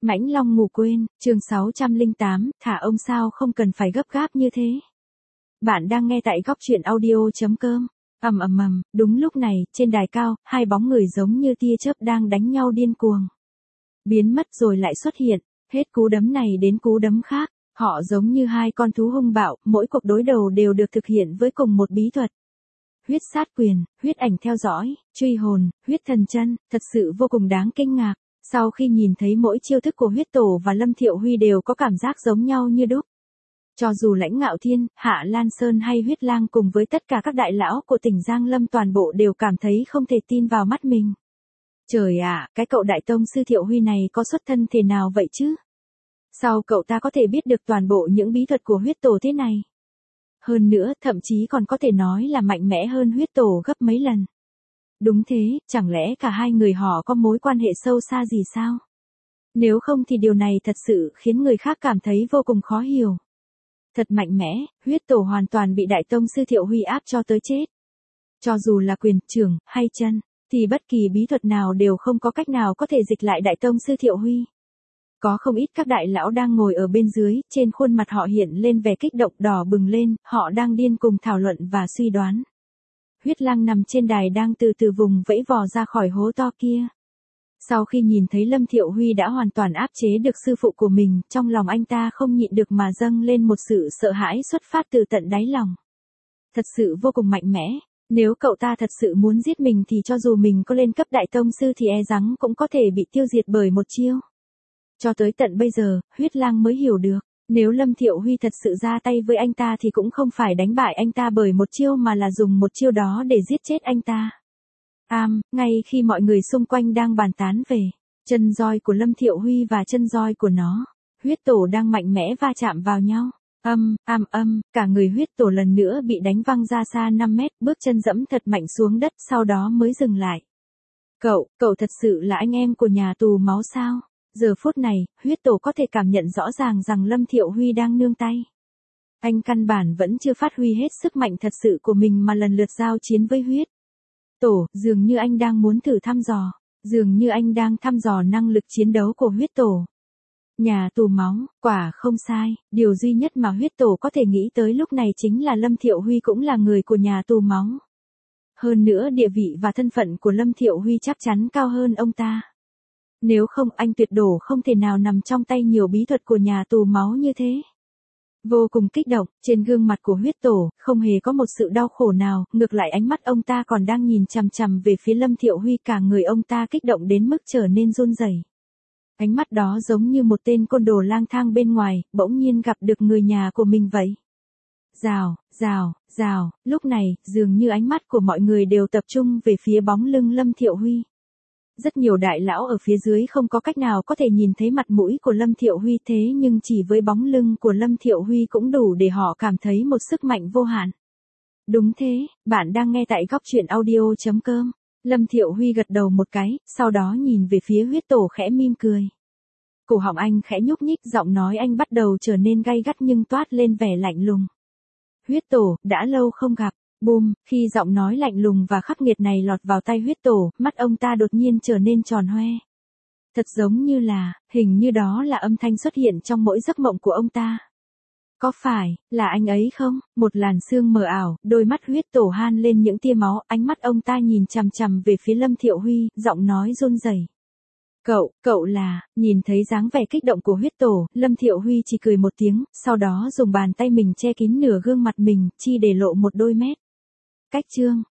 Mãnh Long ngủ quên, chương 608, thả ông sao không cần phải gấp gáp như thế. Bạn đang nghe tại góc truyện audio.com. Đúng lúc này, trên đài cao, hai bóng người giống như tia chớp đang đánh nhau điên cuồng. Biến mất rồi lại xuất hiện, hết cú đấm này đến cú đấm khác, họ giống như hai con thú hung bạo, mỗi cuộc đối đầu đều được thực hiện với cùng một bí thuật. Huyết sát quyền, huyết ảnh theo dõi, truy hồn, huyết thần chân, thật sự vô cùng đáng kinh ngạc. Sau khi nhìn thấy mỗi chiêu thức của huyết tổ và Lâm Thiệu Huy đều có cảm giác giống nhau như đúc. Cho dù Lãnh Ngạo Thiên, Hạ Lan Sơn hay Huyết Lang cùng với tất cả các đại lão của tỉnh Giang Lâm toàn bộ đều cảm thấy không thể tin vào mắt mình. Trời ạ, cái cậu đại tông sư Thiệu Huy này có xuất thân thế nào vậy chứ? Sao cậu ta có thể biết được toàn bộ những bí thuật của huyết tổ thế này? Hơn nữa, thậm chí còn có thể nói là mạnh mẽ hơn huyết tổ gấp mấy lần. Đúng thế, chẳng lẽ cả hai người họ có mối quan hệ sâu xa gì sao? Nếu không thì điều này thật sự khiến người khác cảm thấy vô cùng khó hiểu. Thật mạnh mẽ, huyết tổ hoàn toàn bị đại tông sư Thiệu Huy áp cho tới chết. Cho dù là quyền, trưởng, hay chân, thì bất kỳ bí thuật nào đều không có cách nào có thể dịch lại đại tông sư Thiệu Huy. Có không ít các đại lão đang ngồi ở bên dưới, trên khuôn mặt họ hiện lên vẻ kích động đỏ bừng lên, họ đang điên cùng thảo luận và suy đoán. Huyết Lang nằm trên đài đang từ từ vùng vẫy vò ra khỏi hố to kia. Sau khi nhìn thấy Lâm Thiệu Huy đã hoàn toàn áp chế được sư phụ của mình, trong lòng anh ta không nhịn được mà dâng lên một sự sợ hãi xuất phát từ tận đáy lòng. Thật sự vô cùng mạnh mẽ, nếu cậu ta thật sự muốn giết mình thì cho dù mình có lên cấp đại tông sư thì e rằng cũng có thể bị tiêu diệt bởi một chiêu. Cho tới tận bây giờ, Huyết Lang mới hiểu được, nếu Lâm Thiệu Huy thật sự ra tay với anh ta thì cũng không phải đánh bại anh ta bởi một chiêu mà là dùng một chiêu đó để giết chết anh ta. Ngay khi mọi người xung quanh đang bàn tán về chân roi của Lâm Thiệu Huy và chân roi của nó, huyết tổ đang mạnh mẽ va chạm vào nhau. Cả người huyết tổ lần nữa bị đánh văng ra xa 5 mét, bước chân dẫm thật mạnh xuống đất sau đó mới dừng lại. Cậu thật sự là anh em của nhà tù máu sao? Giờ phút này, huyết tổ có thể cảm nhận rõ ràng rằng Lâm Thiệu Huy đang nương tay. Anh căn bản vẫn chưa phát huy hết sức mạnh thật sự của mình mà lần lượt giao chiến với huyết tổ, dường như anh đang muốn thử thăm dò, dường như anh đang thăm dò năng lực chiến đấu của huyết tổ. Nhà tù máu, quả không sai, điều duy nhất mà huyết tổ có thể nghĩ tới lúc này chính là Lâm Thiệu Huy cũng là người của nhà tù máu. Hơn nữa địa vị và thân phận của Lâm Thiệu Huy chắc chắn cao hơn ông ta. Nếu không anh tuyệt đổ không thể nào nằm trong tay nhiều bí thuật của nhà tù máu như thế. Vô cùng kích động, trên gương mặt của huyết tổ, không hề có một sự đau khổ nào, ngược lại ánh mắt ông ta còn đang nhìn chằm chằm về phía Lâm Thiệu Huy, cả người ông ta kích động đến mức trở nên run rẩy. Ánh mắt đó giống như một tên côn đồ lang thang bên ngoài, bỗng nhiên gặp được người nhà của mình vậy. Rào, lúc này, dường như ánh mắt của mọi người đều tập trung về phía bóng lưng Lâm Thiệu Huy. Rất nhiều đại lão ở phía dưới không có cách nào có thể nhìn thấy mặt mũi của Lâm Thiệu Huy, thế nhưng chỉ với bóng lưng của Lâm Thiệu Huy cũng đủ để họ cảm thấy một sức mạnh vô hạn. Đúng thế, bạn đang nghe tại góc truyện audio.com. Lâm Thiệu Huy gật đầu một cái, sau đó nhìn về phía huyết tổ khẽ mỉm cười. Cổ họng anh khẽ nhúc nhích, giọng nói anh bắt đầu trở nên gay gắt nhưng toát lên vẻ lạnh lùng. Huyết tổ, đã lâu không gặp. Bùm, khi giọng nói lạnh lùng và khắc nghiệt này lọt vào tai huyết tổ, mắt ông ta đột nhiên trở nên tròn hoe. Thật giống như là, hình như đó là âm thanh xuất hiện trong mỗi giấc mộng của ông ta. Có phải, là anh ấy không? Một làn sương mờ ảo, đôi mắt huyết tổ han lên những tia máu, ánh mắt ông ta nhìn chằm chằm về phía Lâm Thiệu Huy, giọng nói run rẩy. Cậu là, nhìn thấy dáng vẻ kích động của huyết tổ, Lâm Thiệu Huy chỉ cười một tiếng, sau đó dùng bàn tay mình che kín nửa gương mặt mình, chi để lộ một đôi mét. Cách chương